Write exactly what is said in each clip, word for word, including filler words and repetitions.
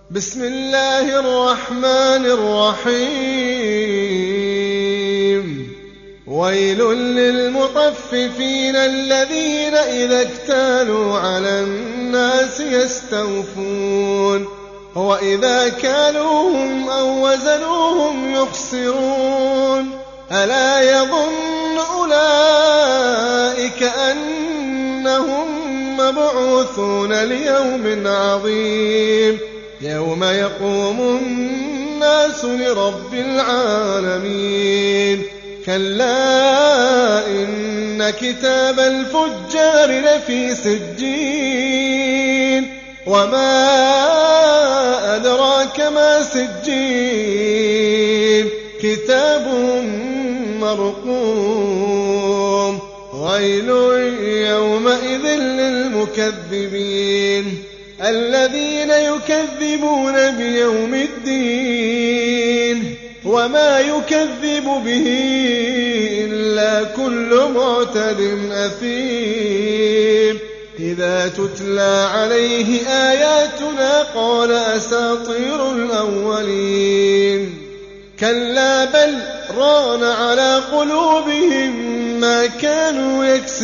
بسم الله الرحمن الرحيم ويل للمطففين الذين إذا اكتالوا على الناس يستوفون وإذا كالوهم أو وزنوهم يخسرون ألا يظن أولئك أنهم مبعوثون ليوم عظيم يوم يقوم الناس لرب العالمين كلا إن كتاب الفجار لفي سجين وما أدراك ما سجين كتاب مرقوم ويل يومئذ للمكذبين الذين يكذبون بيوم الدين وما يكذب به إلا كل معتد أثيم إذا تتلى عليه آياتنا قال أساطير الأولين كلا بل ران على قلوبهم ما كانوا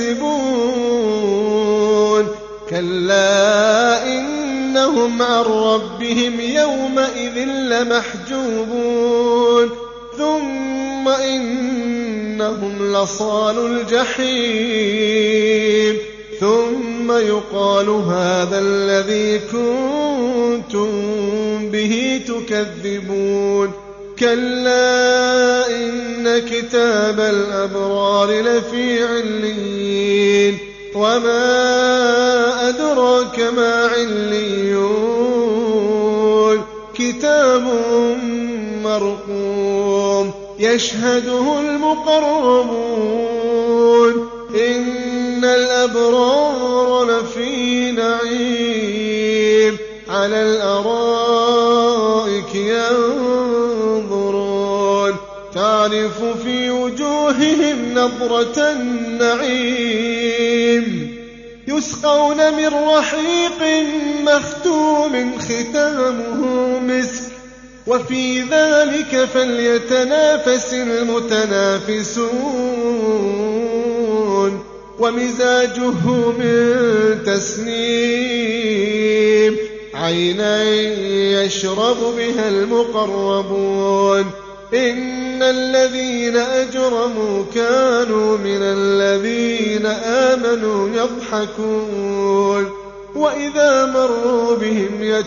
يكسبون كلا إنهم عن ربهم يومئذ لمحجوبون ثم إنهم لصالوا الجحيم ثم يقال هذا الذي كنتم به تكذبون كلا إن كتاب الأبرار لفي عليين وما أدراك ما عليون كتاب مرقوم يشهده المقربون إن الأبرار لفي نعيم على الأرائك ينظرون تعرف في وجوههم نضرة النعيم يسقون من رحيق مختوم ختامه مسك وفي ذلك فليتنافس المتنافسون ومزاجه من تسنيم عينا يشرب بها المقربون إن الذين أجرموا كانوا من الذين آمنوا يضحكون وإذا مروا بهم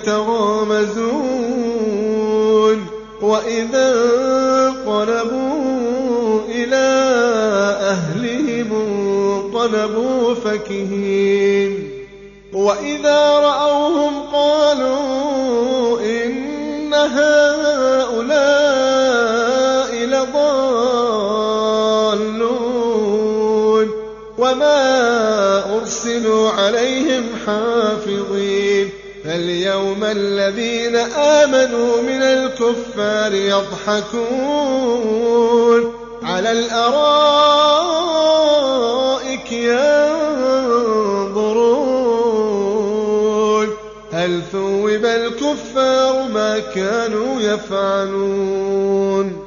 يتغامزون وإذا انقلبوا إلى أهلهم انقلبوا فكهين وإذا رأوهم قالوا إن هؤلاء لضالون وما أرسلوا عليهم حافظين فاليوم الذين آمنوا من الكفار يضحكون على الأرائك ينظرون هل ثوب الكفار ما كانوا يفعلون